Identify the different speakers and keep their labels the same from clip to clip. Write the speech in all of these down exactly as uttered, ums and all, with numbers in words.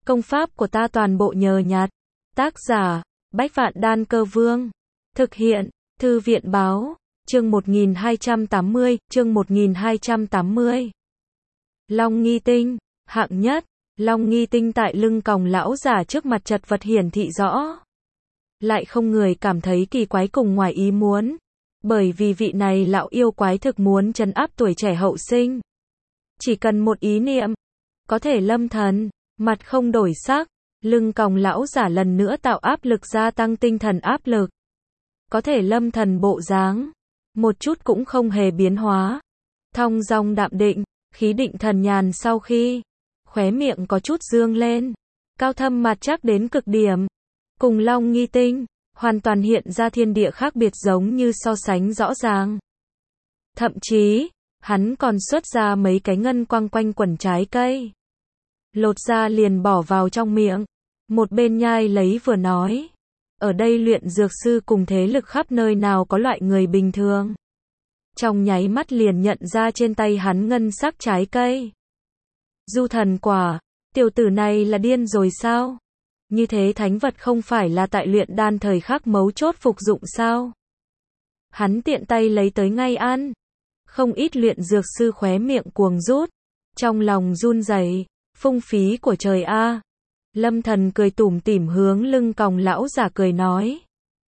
Speaker 1: Công pháp của ta toàn bộ nhờ nhặt. Tác giả, Bách Vạn Đan Cơ Vương. Thực hiện, Thư viện Báo. Chương một nghìn hai trăm tám mươi, chương một nghìn hai trăm tám mươi. Long nghi tinh, hạng nhất. Long nghi tinh tại lưng còng lão giả trước mặt chật vật hiển thị rõ. Lại không người cảm thấy kỳ quái cùng ngoài ý muốn. Bởi vì vị này lão yêu quái thực muốn trấn áp tuổi trẻ hậu sinh. Chỉ cần một ý niệm, có thể lâm thần, mặt không đổi sắc, lưng còng lão giả lần nữa tạo áp lực gia tăng tinh thần áp lực. Có thể lâm thần bộ dáng, một chút cũng không hề biến hóa. Thong dong đạm định, khí định thần nhàn sau khi, khóe miệng có chút dương lên, cao thâm mặt chắc đến cực điểm. Cùng Long nghi tinh, hoàn toàn hiện ra thiên địa khác biệt giống như so sánh rõ ràng. Thậm chí, hắn còn xuất ra mấy cái ngân quang quanh quẩn trái cây. Lột ra liền bỏ vào trong miệng. Một bên nhai lấy vừa nói. Ở đây luyện dược sư cùng thế lực khắp nơi nào có loại người bình thường. Trong nháy mắt liền nhận ra trên tay hắn ngân sắc trái cây. Du thần quả, tiểu tử này là điên rồi sao? Như thế thánh vật không phải là tại luyện đan thời khắc mấu chốt phục dụng sao? Hắn tiện tay lấy tới ngay ăn. Không ít luyện dược sư khóe miệng cuồng rút. Trong lòng run rẩy, phung phí của trời a. Lâm thần cười tủm tỉm hướng lưng còng lão giả cười nói.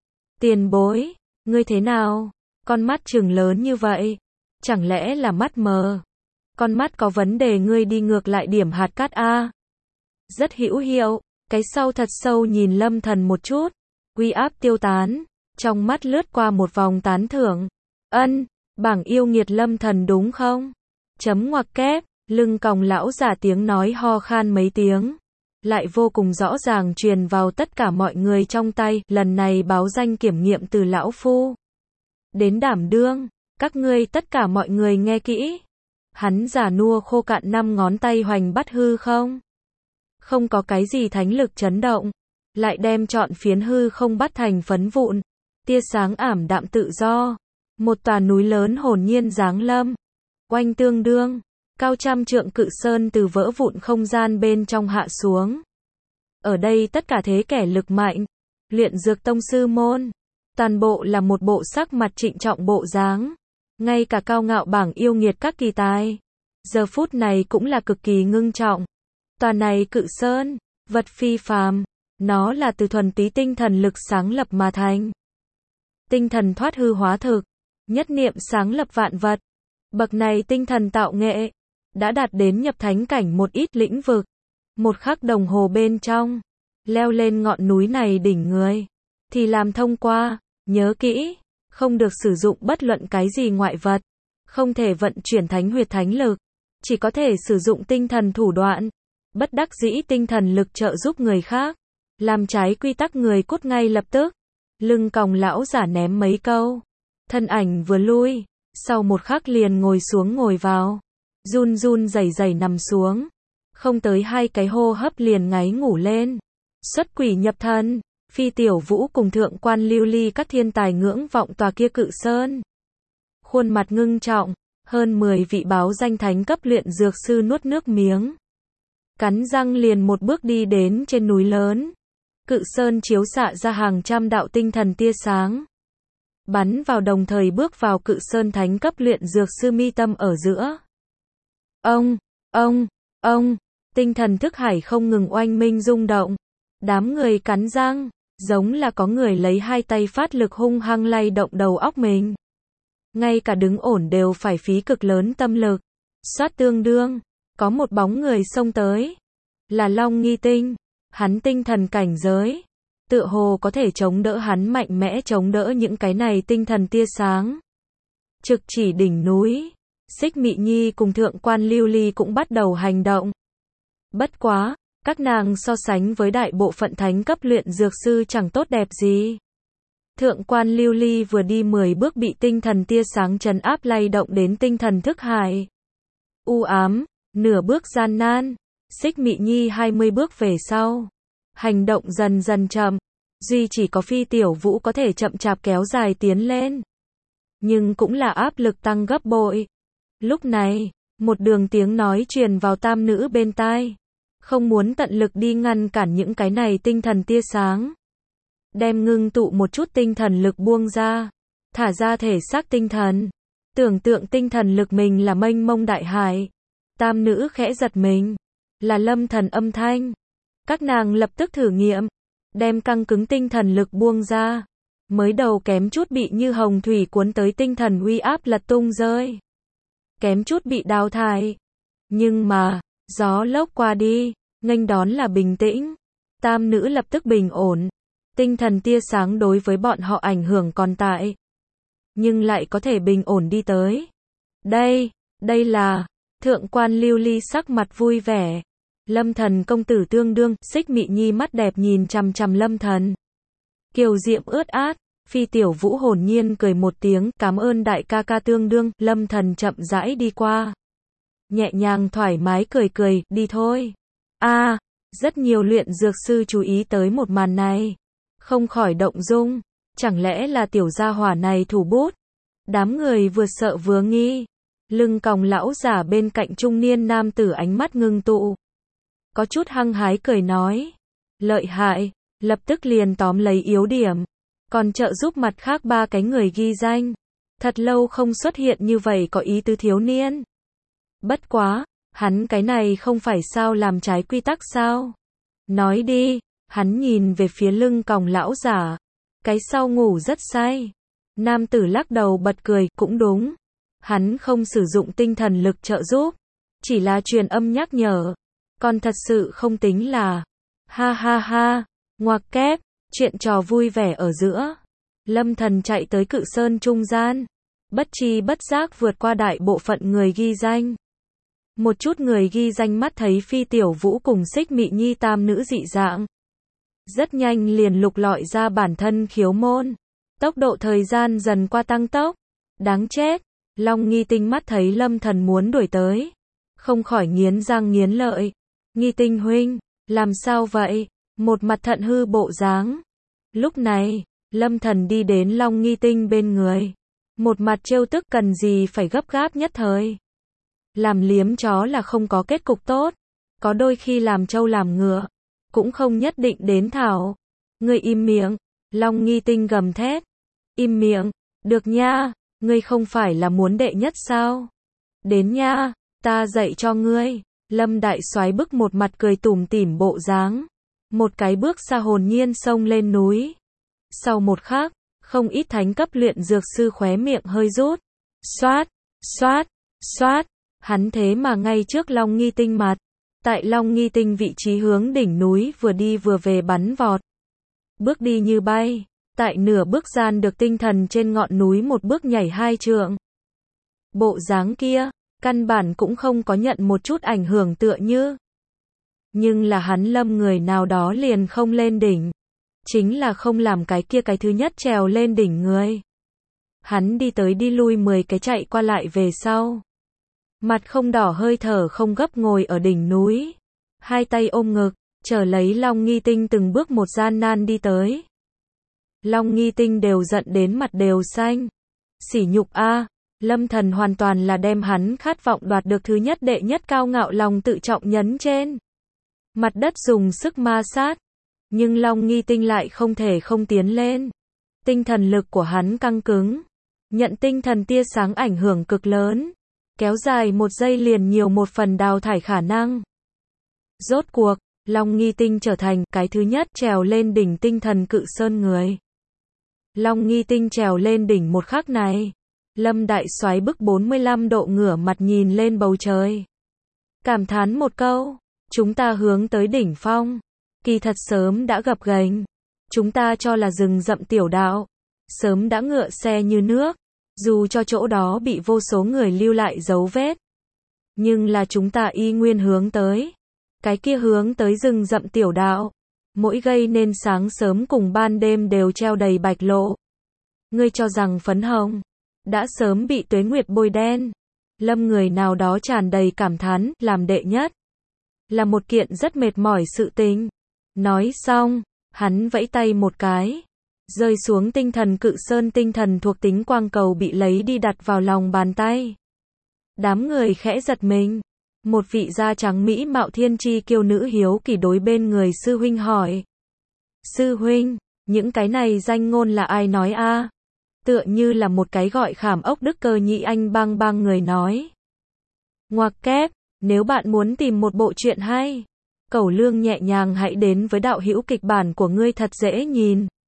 Speaker 1: Tiền bối, ngươi thế nào? Con mắt trừng lớn như vậy. Chẳng lẽ là mắt mờ? Con mắt có vấn đề ngươi đi ngược lại điểm hạt cát a. Rất hữu hiệu, cái sau thật sâu nhìn lâm thần một chút. Uy áp tiêu tán, trong mắt lướt qua một vòng tán thưởng. Ân, bảng yêu nghiệt lâm thần đúng không? Chấm ngoặc kép, lưng còng lão giả tiếng nói ho khan mấy tiếng. Lại vô cùng rõ ràng truyền vào tất cả mọi người trong tay, lần này báo danh kiểm nghiệm từ lão phu. Đến đảm đương, các ngươi tất cả mọi người nghe kỹ. Hắn già nua khô cạn năm ngón tay hoành bắt hư không. Không có cái gì thánh lực chấn động. Lại đem trọn phiến hư không bắt thành phấn vụn. Tia sáng ảm đạm tự do. Một tòa núi lớn hồn nhiên giáng lâm. Oanh tương đương. Cao trăm trượng cự sơn từ vỡ vụn không gian bên trong hạ xuống. Ở đây tất cả thế kẻ lực mạnh, luyện dược tông sư môn, toàn bộ là một bộ sắc mặt trịnh trọng bộ dáng. Ngay cả cao ngạo bảng yêu nghiệt các kỳ tài, giờ phút này cũng là cực kỳ ngưng trọng. Tòa này cự sơn, vật phi phàm, nó là từ thuần túy tinh thần lực sáng lập mà thành. Tinh thần thoát hư hóa thực, nhất niệm sáng lập vạn vật. Bậc này tinh thần tạo nghệ đã đạt đến nhập thánh cảnh một ít lĩnh vực. Một khắc đồng hồ bên trong, leo lên ngọn núi này đỉnh người, thì làm thông qua, nhớ kỹ, không được sử dụng bất luận cái gì ngoại vật, không thể vận chuyển thánh huyệt thánh lực, chỉ có thể sử dụng tinh thần thủ đoạn, bất đắc dĩ tinh thần lực trợ giúp người khác, làm trái quy tắc người cút ngay lập tức. Lưng còng lão giả ném mấy câu, thân ảnh vừa lui, sau một khắc liền ngồi xuống ngồi vào. Run run rẩy rẩy nằm xuống. Không tới hai cái hô hấp liền ngáy ngủ lên. Xuất quỷ nhập thần, Phi Tiểu Vũ cùng thượng quan lưu ly các thiên tài ngưỡng vọng tòa kia cự sơn. Khuôn mặt ngưng trọng, hơn mười vị báo danh thánh cấp luyện dược sư nuốt nước miếng. Cắn răng liền một bước đi đến trên núi lớn. Cự sơn chiếu xạ ra hàng trăm đạo tinh thần tia sáng. Bắn vào đồng thời bước vào cự sơn thánh cấp luyện dược sư mi tâm ở giữa. Ông, ông, ông, tinh thần thức hải không ngừng oanh minh rung động. Đám người cắn răng, giống là có người lấy hai tay phát lực hung hăng lay động đầu óc mình. Ngay cả đứng ổn đều phải phí cực lớn tâm lực. Xoát tương đương, có một bóng người xông tới. Là Long nghi tinh, hắn tinh thần cảnh giới. Tựa hồ có thể chống đỡ hắn mạnh mẽ chống đỡ những cái này tinh thần tia sáng. Trực chỉ đỉnh núi. Xích Mị Nhi cùng thượng quan lưu ly cũng bắt đầu hành động. Bất quá, các nàng so sánh với đại bộ phận thánh cấp luyện dược sư chẳng tốt đẹp gì. Thượng quan lưu ly vừa đi mười bước bị tinh thần tia sáng trấn áp lay động đến tinh thần thức hải. U ám, nửa bước gian nan. Xích Mị Nhi hai mươi bước về sau. Hành động dần dần chậm. Duy chỉ có Phi Tiểu Vũ có thể chậm chạp kéo dài tiến lên. Nhưng cũng là áp lực tăng gấp bội. Lúc này, một đường tiếng nói truyền vào tam nữ bên tai. không muốn tận lực đi ngăn cản những cái này tinh thần tia sáng. Đem ngưng tụ một chút tinh thần lực buông ra, thả ra thể xác tinh thần. Tưởng tượng tinh thần lực mình là mênh mông đại hải. Tam nữ khẽ giật mình, là Lâm Thần âm thanh. Các nàng lập tức thử nghiệm, đem căng cứng tinh thần lực buông ra. Mới đầu kém chút bị như hồng thủy cuốn tới tinh thần uy áp lật tung rơi. Kém chút bị đào thải. Nhưng mà, gió lốc qua đi, nghênh đón là bình tĩnh. Tam nữ lập tức bình ổn. Tinh thần tia sáng đối với bọn họ ảnh hưởng còn tại. Nhưng lại có thể bình ổn đi tới. Đây, đây là, thượng quan Lưu Ly sắc mặt vui vẻ. Lâm Thần công tử tương đương, Xích Mị Nhi mắt đẹp nhìn chằm chằm Lâm Thần. Kiều diệm ướt át, Phi Tiểu Vũ hồn nhiên cười một tiếng, cảm ơn đại ca ca tương đương, Lâm Thần chậm rãi đi qua. Nhẹ nhàng thoải mái cười cười, đi thôi. A, à, rất nhiều luyện dược sư chú ý tới một màn này. Không khỏi động dung, chẳng lẽ là tiểu gia hỏa này thủ bút? Đám người vừa sợ vừa nghi. Lưng còng lão giả bên cạnh trung niên nam tử ánh mắt ngưng tụ. Có chút hăng hái cười nói. Lợi hại, lập tức liền tóm lấy yếu điểm. Còn trợ giúp mặt khác ba cái người ghi danh. Thật lâu không xuất hiện như vậy có ý tứ thiếu niên. Bất quá, hắn cái này không phải sao làm trái quy tắc sao? Nói đi, hắn nhìn về phía lưng còng lão giả. Cái sau ngủ rất say. Nam tử lắc đầu bật cười, cũng đúng. Hắn không sử dụng tinh thần lực trợ giúp. Chỉ là truyền âm nhắc nhở. Còn thật sự không tính là. Ha ha ha, ngoặc kép, chuyện trò vui vẻ ở giữa. Lâm Thần chạy tới cự sơn trung gian. Bất chi bất giác vượt qua đại bộ phận người ghi danh. Một chút người ghi danh mắt thấy Phi Tiểu Vũ cùng Xích Mị Nhi tam nữ dị dạng. Rất nhanh liền lục lọi ra bản thân khiếu môn. Tốc độ thời gian dần qua tăng tốc. Đáng chết. Long Nghi Tinh mắt thấy Lâm Thần muốn đuổi tới. Không khỏi nghiến răng nghiến lợi. Nghi Tinh huynh, làm sao vậy? Một mặt thận hư bộ dáng. Lúc này, Lâm Thần đi đến Long Nghi Tinh bên người. Một mặt trêu tức cần gì phải gấp gáp nhất thời. Làm liếm chó là không có kết cục tốt. Có đôi khi làm trâu làm ngựa. Cũng không nhất định đến thảo. Ngươi im miệng. Long Nghi Tinh gầm thét. Im miệng. Được nha. Ngươi không phải là muốn đệ nhất sao? Đến nha. Ta dạy cho ngươi. Lâm Đại Soái bức một mặt cười tủm tỉm bộ dáng. Một cái bước xa hồn nhiên xông lên núi. Sau một khắc, không ít thánh cấp luyện dược sư khóe miệng hơi rút. Xoát, xoát, xoát. Hắn thế mà ngay trước Long Nghi Tinh mặt. Tại Long Nghi Tinh vị trí hướng đỉnh núi vừa đi vừa về bắn vọt. Bước đi như bay. Tại nửa bước gian được tinh thần trên ngọn núi một bước nhảy hai trượng. Bộ dáng kia, căn bản cũng không có nhận một chút ảnh hưởng tựa như. Nhưng là hắn Lâm người nào đó liền không lên đỉnh. Chính là không làm cái kia cái thứ nhất trèo lên đỉnh người. Hắn đi tới đi lui mười cái chạy qua lại về sau. Mặt không đỏ hơi thở không gấp ngồi ở đỉnh núi. Hai tay ôm ngực, chờ lấy Long Nghi Tinh từng bước một gian nan đi tới. Long Nghi Tinh đều giận đến mặt đều xanh. Sỉ nhục a, Lâm Thần hoàn toàn là đem hắn khát vọng đoạt được thứ nhất đệ nhất cao ngạo lòng tự trọng nhấn trên. Mặt đất dùng sức ma sát. Nhưng Long Nghi Tinh lại không thể không tiến lên. Tinh thần lực của hắn căng cứng. Nhận tinh thần tia sáng ảnh hưởng cực lớn. Kéo dài một giây liền nhiều một phần đào thải khả năng. Rốt cuộc, Long Nghi Tinh trở thành cái thứ nhất trèo lên đỉnh tinh thần cự sơn người. Long Nghi Tinh trèo lên đỉnh một khắc này. Lâm Đại Soái bức bốn mươi lăm độ ngửa mặt nhìn lên bầu trời. Cảm thán một câu. Chúng ta hướng tới đỉnh phong. Kỳ thật sớm đã gập ghềnh. Chúng ta cho là rừng rậm tiểu đạo. Sớm đã ngựa xe như nước. Dù cho chỗ đó bị vô số người lưu lại dấu vết. Nhưng là chúng ta y nguyên hướng tới. Cái kia hướng tới rừng rậm tiểu đạo. Mỗi gây nên sáng sớm cùng ban đêm đều treo đầy bạch lộ. Ngươi cho rằng phấn hồng đã sớm bị tuế nguyệt bôi đen. Lâm người nào đó tràn đầy cảm thán, làm đệ nhất là một kiện rất mệt mỏi sự tình. Nói xong, hắn vẫy tay một cái. Rơi xuống tinh thần cự sơn tinh thần thuộc tính quang cầu bị lấy đi đặt vào lòng bàn tay. Đám người khẽ giật mình. Một vị da trắng mỹ mạo thiên chi kiêu nữ hiếu kỳ đối bên người sư huynh hỏi. Sư huynh, những cái này danh ngôn là ai nói a? Tựa như là một cái gọi Khảm Ốc Đức Cơ Nhị Anh bang bang người nói. Ngoặc kép, nếu bạn muốn tìm một bộ truyện hay, Cẩu Lương nhẹ nhàng hãy đến với đạo hữu kịch bản của ngươi thật dễ nhìn.